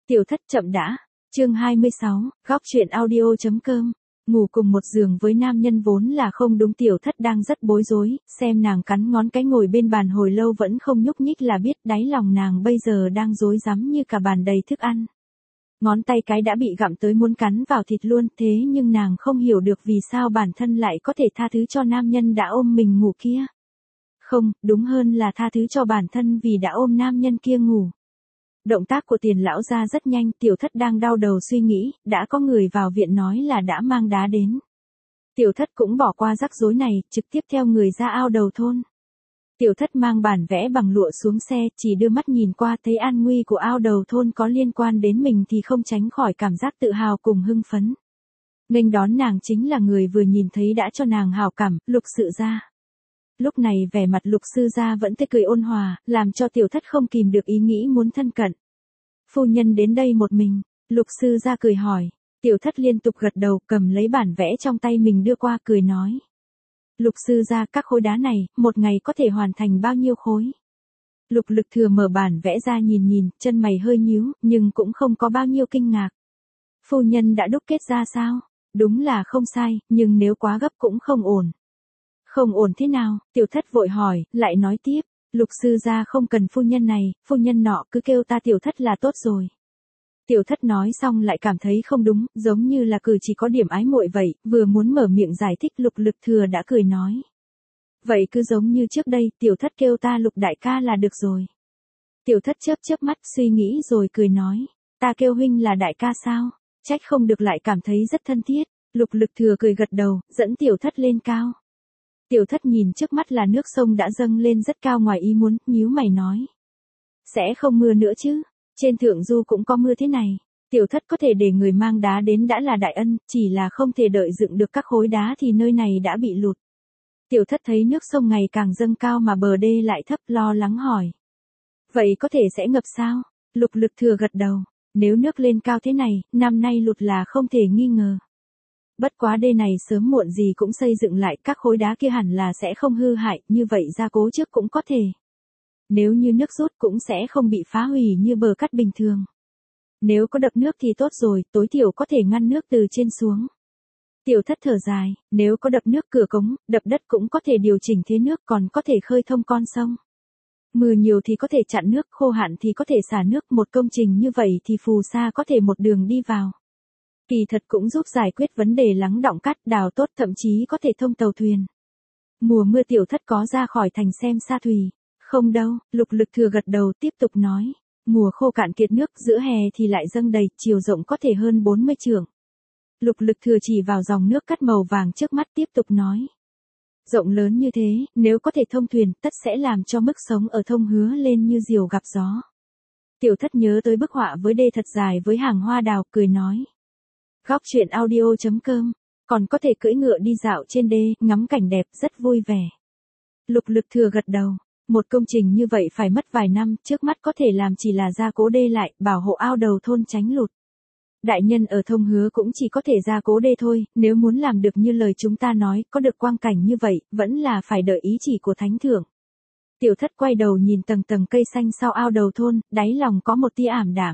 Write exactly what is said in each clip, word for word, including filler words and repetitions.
Tiểu thất chậm đã. Chương hai mươi sáu, góc truyện audio.com. Ngủ cùng một giường với nam nhân vốn là không đúng, tiểu thất đang rất bối rối, xem nàng cắn ngón cái ngồi bên bàn hồi lâu vẫn không nhúc nhích là biết đáy lòng nàng bây giờ đang rối rắm như cả bàn đầy thức ăn. Ngón tay cái đã bị gặm tới muốn cắn vào thịt luôn, thế nhưng nàng không hiểu được vì sao bản thân lại có thể tha thứ cho nam nhân đã ôm mình ngủ kia. Không, đúng hơn là tha thứ cho bản thân vì đã ôm nam nhân kia ngủ. Động tác của Tiền lão gia rất nhanh, tiểu thất đang đau đầu suy nghĩ, đã có người vào viện nói là đã mang đá đến. Tiểu thất cũng bỏ qua rắc rối này, trực tiếp theo người ra ao đầu thôn. Tiểu thất mang bản vẽ bằng lụa xuống xe, chỉ đưa mắt nhìn qua thấy an nguy của ao đầu thôn có liên quan đến mình thì không tránh khỏi cảm giác tự hào cùng hưng phấn. Nghênh đón nàng chính là người vừa nhìn thấy đã cho nàng hào cảm, Lục Sự gia. Lúc này vẻ mặt Lục sư gia vẫn tươi cười ôn hòa, làm cho tiểu thất không kìm được ý nghĩ muốn thân cận. Phu nhân đến đây một mình, Lục sư gia cười hỏi. Tiểu thất liên tục gật đầu, cầm lấy bản vẽ trong tay mình đưa qua cười nói. Lục sư gia, các khối đá này, một ngày có thể hoàn thành bao nhiêu khối? Lục Lực Thừa mở bản vẽ ra nhìn nhìn, chân mày hơi nhíu, nhưng cũng không có bao nhiêu kinh ngạc. Phu nhân đã đúc kết ra sao? Đúng là không sai, nhưng nếu quá gấp cũng không ổn. Không ổn thế nào? Tiểu thất vội hỏi, lại nói tiếp. Lục sư gia không cần phu nhân này, phu nhân nọ cứ kêu ta tiểu thất là tốt rồi. Tiểu thất nói xong lại cảm thấy không đúng, giống như là cử chỉ có điểm ái muội vậy, vừa muốn mở miệng giải thích Lục Lực Thừa đã cười nói. Vậy cứ giống như trước đây, tiểu thất kêu ta Lục đại ca là được rồi. Tiểu thất chớp chớp mắt suy nghĩ rồi cười nói. Ta kêu huynh là đại ca sao? Trách không được lại cảm thấy rất thân thiết. Lục Lực Thừa cười gật đầu, dẫn tiểu thất lên cao. Tiểu thất nhìn trước mắt là nước sông đã dâng lên rất cao ngoài ý muốn, nhíu mày nói. Sẽ không mưa nữa chứ, trên thượng du cũng có mưa thế này. Tiểu thất có thể để người mang đá đến đã là đại ân, chỉ là không thể đợi dựng được các khối đá thì nơi này đã bị lụt. Tiểu thất thấy nước sông ngày càng dâng cao mà bờ đê lại thấp, lo lắng hỏi. Vậy có thể sẽ ngập sao? Lục Lực Thừa gật đầu, nếu nước lên cao thế này, năm nay lụt là không thể nghi ngờ. Bất quá đê này sớm muộn gì cũng xây dựng lại, các khối đá kia hẳn là sẽ không hư hại, như vậy gia cố trước cũng có thể. Nếu như nước rút cũng sẽ không bị phá hủy như bờ cát bình thường. Nếu có đập nước thì tốt rồi, tối thiểu có thể ngăn nước từ trên xuống. Tiểu thất thở dài, nếu có đập nước cửa cống, đập đất cũng có thể điều chỉnh thế nước, còn có thể khơi thông con sông. Mưa nhiều thì có thể chặn nước, khô hạn thì có thể xả nước, một công trình như vậy thì phù sa có thể một đường đi vào. Kỳ thật cũng giúp giải quyết vấn đề lắng đọng cát, đào tốt, thậm chí có thể thông tàu thuyền. Mùa mưa tiểu thất có ra khỏi thành xem sa thủy. Không đâu, Lục Lực Thừa gật đầu tiếp tục nói. Mùa khô cạn kiệt nước, giữa hè thì lại dâng đầy, chiều rộng có thể hơn bốn mươi trượng. Lục Lực Thừa chỉ vào dòng nước cát màu vàng trước mắt tiếp tục nói. Rộng lớn như thế, nếu có thể thông thuyền, tất sẽ làm cho mức sống ở Thông Hứa lên như diều gặp gió. Tiểu thất nhớ tới bức họa với đê thật dài với hàng hoa đào, cười nói. Góc truyện audio.com, còn có thể cưỡi ngựa đi dạo trên đê, ngắm cảnh đẹp, rất vui vẻ. Lục Lực Thừa gật đầu, một công trình như vậy phải mất vài năm, trước mắt có thể làm chỉ là gia cố đê lại, bảo hộ ao đầu thôn tránh lụt. Đại nhân ở Thông Hứa cũng chỉ có thể gia cố đê thôi, nếu muốn làm được như lời chúng ta nói, có được quang cảnh như vậy, vẫn là phải đợi ý chỉ của thánh thượng. Tiểu thất quay đầu nhìn tầng tầng cây xanh sau ao đầu thôn, đáy lòng có một tia ảm đạm.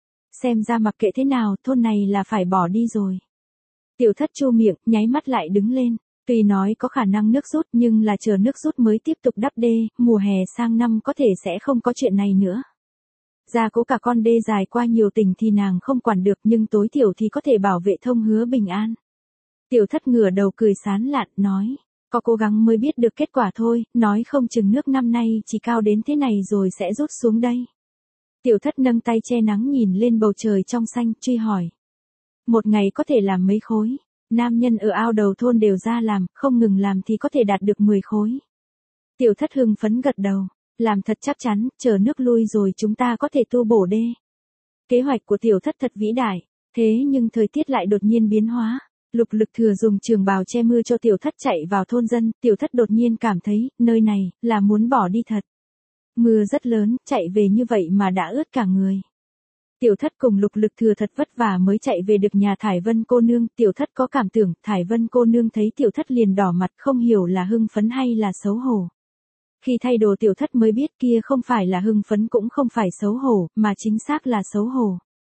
Xem ra mặc kệ thế nào, thôn này là phải bỏ đi rồi. Tiểu thất chu miệng, nháy mắt lại đứng lên. Tuy nói có khả năng nước rút nhưng là chờ nước rút mới tiếp tục đắp đê, mùa hè sang năm có thể sẽ không có chuyện này nữa. Gia cố cả con đê dài qua nhiều tỉnh thì nàng không quản được nhưng tối thiểu thì có thể bảo vệ Thông Hứa bình an. Tiểu thất ngửa đầu cười sán lạn, nói. Có cố gắng mới biết được kết quả thôi, nói không chừng nước năm nay chỉ cao đến thế này rồi sẽ rút xuống đây. Tiểu thất nâng tay che nắng nhìn lên bầu trời trong xanh, truy hỏi. Một ngày có thể làm mấy khối? Nam nhân ở ao đầu thôn đều ra làm, không ngừng làm thì có thể đạt được mười khối. Tiểu thất hưng phấn gật đầu, làm thật chắc chắn, chờ nước lui rồi chúng ta có thể tu bổ đê. Kế hoạch của tiểu thất thật vĩ đại, thế nhưng thời tiết lại đột nhiên biến hóa. Lục Lực Thừa dùng trường bào che mưa cho tiểu thất chạy vào thôn dân, tiểu thất đột nhiên cảm thấy, nơi này, là muốn bỏ đi thật. Mưa rất lớn, chạy về như vậy mà đã ướt cả người. Tiểu thất cùng Lục Lực Thừa thật vất vả mới chạy về được nhà Thải Vân cô nương, tiểu thất có cảm tưởng, Thải Vân cô nương thấy tiểu thất liền đỏ mặt, không hiểu là hưng phấn hay là xấu hổ. Khi thay đồ tiểu thất mới biết kia không phải là hưng phấn cũng không phải xấu hổ, mà chính xác là xấu hổ.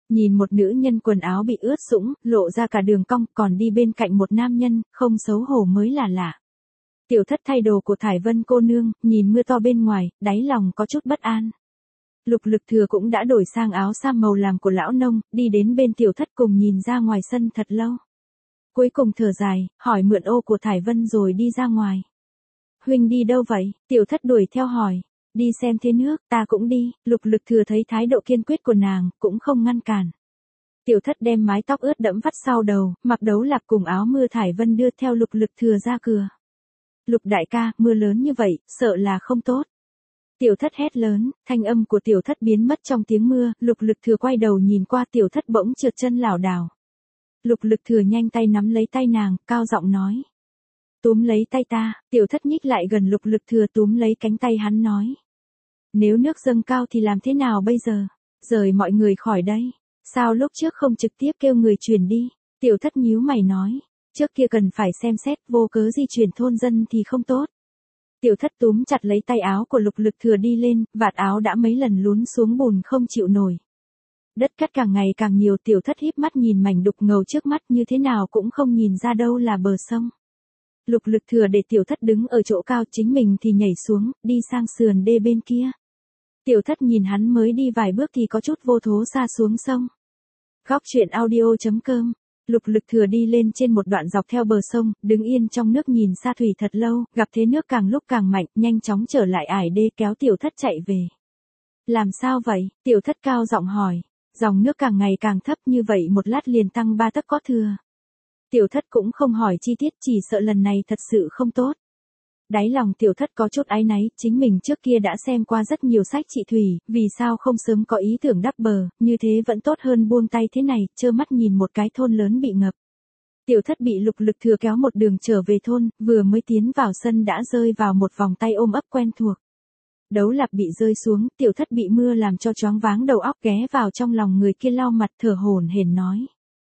Nhìn một nữ nhân quần áo bị ướt sũng, lộ ra cả đường cong, còn đi bên cạnh một nam nhân, không xấu hổ mới là lạ. Tiểu thất thay đồ của Thải Vân cô nương, nhìn mưa to bên ngoài, đáy lòng có chút bất an. Lục Lực Thừa cũng đã đổi sang áo sam màu làm của lão nông, đi đến bên tiểu thất cùng nhìn ra ngoài sân thật lâu. Cuối cùng thở dài, hỏi mượn ô của Thải Vân rồi đi ra ngoài. Huynh đi đâu vậy? Tiểu thất đuổi theo hỏi. Đi xem thế nước, ta cũng đi. Lục Lực Thừa thấy thái độ kiên quyết của nàng, cũng không ngăn cản. Tiểu thất đem mái tóc ướt đẫm vắt sau đầu, mặc đấu lạp cùng áo mưa Thải Vân đưa theo Lục Lực Thừa ra cửa. Lục đại ca, mưa lớn như vậy, sợ là không tốt. Tiểu thất hét lớn, thanh âm của tiểu thất biến mất trong tiếng mưa, Lục Lực Thừa quay đầu nhìn qua tiểu thất bỗng trượt chân lảo đảo. Lục Lực Thừa nhanh tay nắm lấy tay nàng, cao giọng nói. Túm lấy tay ta, tiểu thất nhích lại gần Lục Lực Thừa túm lấy cánh tay hắn nói. Nếu nước dâng cao thì làm thế nào bây giờ? Rời mọi người khỏi đây. Sao lúc trước không trực tiếp kêu người chuyển đi? Tiểu thất nhíu mày nói. Trước kia cần phải xem xét, vô cớ di chuyển thôn dân thì không tốt. Tiểu thất túm chặt lấy tay áo của Lục Lực Thừa đi lên, vạt áo đã mấy lần lún xuống bùn không chịu nổi. Đất cát càng ngày càng nhiều, tiểu thất híp mắt nhìn mảnh đục ngầu trước mắt như thế nào cũng không nhìn ra đâu là bờ sông. Lục Lực Thừa để tiểu thất đứng ở chỗ cao, chính mình thì nhảy xuống, đi sang sườn đê bên kia. Tiểu thất nhìn hắn mới đi vài bước thì có chút vô thố xa xuống sông. Góc truyện audio chấm com. Lục Lực Thừa đi lên trên một đoạn dọc theo bờ sông, đứng yên trong nước nhìn xa thủy thật lâu, gặp thế nước càng lúc càng mạnh, nhanh chóng trở lại ải đê kéo tiểu thất chạy về. Làm sao vậy? Tiểu thất cao giọng hỏi. Dòng nước càng ngày càng thấp, như vậy một lát liền tăng ba tấc có thừa. Tiểu thất cũng không hỏi chi tiết, chỉ sợ lần này thật sự không tốt. Đáy lòng tiểu thất có chút áy náy, chính mình trước kia đã xem qua rất nhiều sách trị thủy, vì sao không sớm có ý tưởng đắp bờ, như thế vẫn tốt hơn buông tay thế này, trơ mắt nhìn một cái thôn lớn bị ngập. Tiểu thất bị Lục Lực Thừa kéo một đường trở về thôn, vừa mới tiến vào sân đã rơi vào một vòng tay ôm ấp quen thuộc. Đấu lạp bị rơi xuống, tiểu thất bị mưa làm cho choáng váng đầu óc, ghé vào trong lòng người kia lau mặt thở hổn hển nói.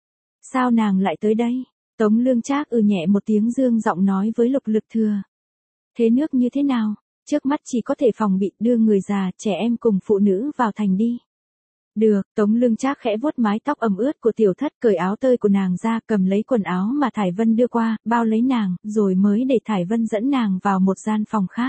Sao nàng lại tới đây? Tống Lương Trác ừ nhẹ một tiếng, dương giọng nói với Lục Lực Thừa. Thế nước như thế nào? Trước mắt chỉ có thể phòng bị, đưa người già, trẻ em cùng phụ nữ vào thành đi. Được, Tống Lương Trác khẽ vuốt mái tóc ẩm ướt của tiểu thất, cởi áo tơi của nàng ra, cầm lấy quần áo mà Thải Vân đưa qua, bao lấy nàng, rồi mới để Thải Vân dẫn nàng vào một gian phòng khác.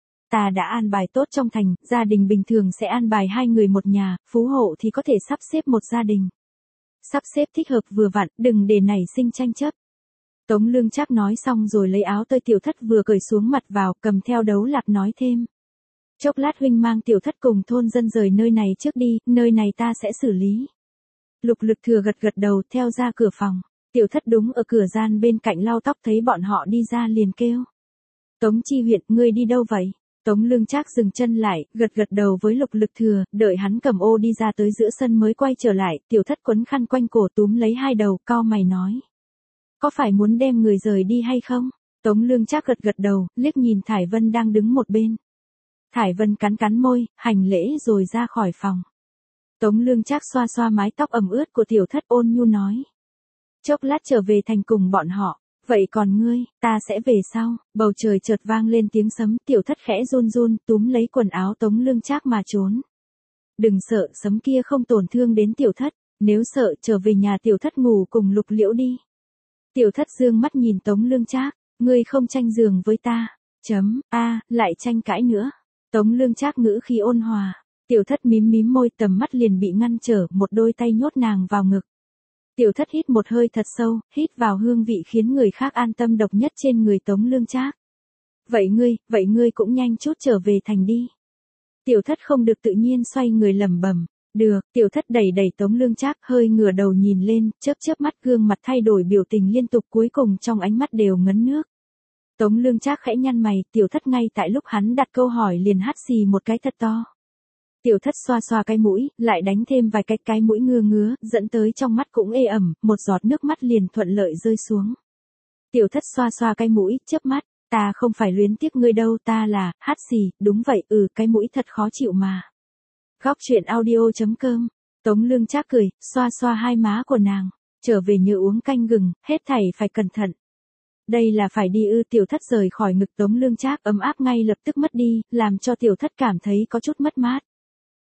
Ta đã an bài tốt trong thành, gia đình bình thường sẽ an bài hai người một nhà, phú hộ thì có thể sắp xếp một gia đình. Sắp xếp thích hợp vừa vặn, đừng để nảy sinh tranh chấp. Tống Lương Trác nói xong rồi lấy áo tơi tiểu thất vừa cởi xuống mặt vào, cầm theo đấu lạp nói thêm. Chốc lát huynh mang tiểu thất cùng thôn dân rời nơi này trước đi, nơi này ta sẽ xử lý. Lục Lực Thừa gật gật đầu theo ra cửa phòng. Tiểu thất đúng ở cửa gian bên cạnh lau tóc, thấy bọn họ đi ra liền kêu. Tống Chi Huyện, ngươi đi đâu vậy? Tống Lương Trác dừng chân lại, gật gật đầu với Lục Lực Thừa, đợi hắn cầm ô đi ra tới giữa sân mới quay trở lại, tiểu thất quấn khăn quanh cổ túm lấy hai đầu, cau mày nói. Có phải muốn đem người rời đi hay không? Tống Lương Trác gật gật đầu, liếc nhìn Thải Vân đang đứng một bên. Thải Vân cắn cắn môi, hành lễ rồi ra khỏi phòng. Tống Lương Trác xoa xoa mái tóc ẩm ướt của tiểu thất, ôn nhu nói. Chốc lát trở về thành cùng bọn họ. Vậy còn ngươi, ta sẽ về sau. Bầu trời chợt vang lên tiếng sấm, tiểu thất khẽ run run, túm lấy quần áo Tống Lương Trác mà trốn. Đừng sợ, sấm kia không tổn thương đến tiểu thất, nếu sợ trở về nhà tiểu thất ngủ cùng Lục Liễu đi. Tiểu thất dương mắt nhìn Tống Lương Trác, ngươi không tranh giường với ta. Chấm, a, lại tranh cãi nữa. Tống Lương Trác ngữ khí ôn hòa, tiểu thất mím mím môi, tầm mắt liền bị ngăn trở, một đôi tay nhốt nàng vào ngực. Tiểu thất hít một hơi thật sâu, hít vào hương vị khiến người khác an tâm độc nhất trên người Tống Lương Trác. Vậy ngươi, vậy ngươi cũng nhanh chút trở về thành đi. Tiểu thất không được tự nhiên xoay người lẩm bẩm. Được, tiểu thất đẩy đẩy Tống Lương Trác, hơi ngửa đầu nhìn lên, chớp chớp mắt, gương mặt thay đổi biểu tình liên tục, cuối cùng trong ánh mắt đều ngấn nước. Tống Lương Trác khẽ nhăn mày, tiểu thất ngay tại lúc hắn đặt câu hỏi liền hắt xì một cái thật to. Tiểu thất xoa xoa cái mũi, lại đánh thêm vài cái cái mũi ngứa ngứa, dẫn tới trong mắt cũng ê ẩm, một giọt nước mắt liền thuận lợi rơi xuống. Tiểu thất xoa xoa cái mũi, chớp mắt, ta không phải luyến tiếc ngươi đâu, ta là, hắt xì, đúng vậy, ừ, cái mũi thật khó chịu mà. Góc truyện audio chấm com. Tống Lương Trác cười, xoa xoa hai má của nàng, trở về nhớ uống canh gừng, hết thảy phải cẩn thận. Đây là phải đi ư? Tiểu thất rời khỏi ngực Tống Lương Trác, ấm áp ngay lập tức mất đi, làm cho tiểu thất cảm thấy có chút mất mát.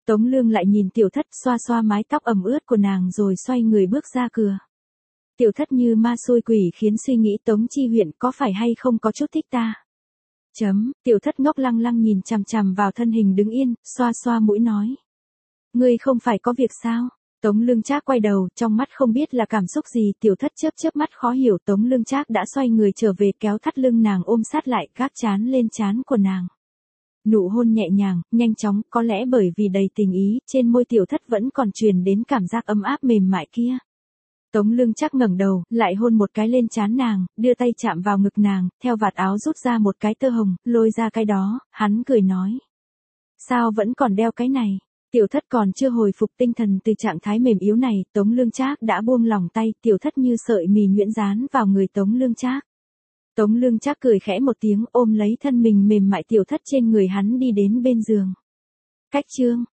Tống Lương lại nhìn tiểu thất xoa xoa mái tóc ẩm ướt của nàng rồi xoay người bước ra cửa. Tiểu thất như ma xui quỷ khiến suy nghĩ Tống Chi Huyện có phải hay không có chút thích ta. Chấm, tiểu thất ngốc lăng lăng nhìn chằm chằm vào thân hình đứng yên, xoa xoa mũi nói. Ngươi không phải có việc sao? Tống Lương Trác quay đầu, trong mắt không biết là cảm xúc gì, tiểu thất chớp chớp mắt khó hiểu. Tống Lương Trác đã xoay người trở về kéo thắt lưng nàng ôm sát lại, gác trán lên trán của nàng. Nụ hôn nhẹ nhàng, nhanh chóng, có lẽ bởi vì đầy tình ý, trên môi tiểu thất vẫn còn truyền đến cảm giác ấm áp mềm mại kia. Tống Lương Trác ngẩng đầu, lại hôn một cái lên trán nàng, đưa tay chạm vào ngực nàng, theo vạt áo rút ra một cái tơ hồng, lôi ra cái đó, hắn cười nói. Sao vẫn còn đeo cái này? Tiểu thất còn chưa hồi phục tinh thần từ trạng thái mềm yếu này, Tống Lương Trác đã buông lỏng tay, tiểu thất như sợi mì nhuyễn dán vào người Tống Lương Trác. Tống Lương Trác cười khẽ một tiếng ôm lấy thân mình mềm mại tiểu thất trên người hắn đi đến bên giường. Cách chương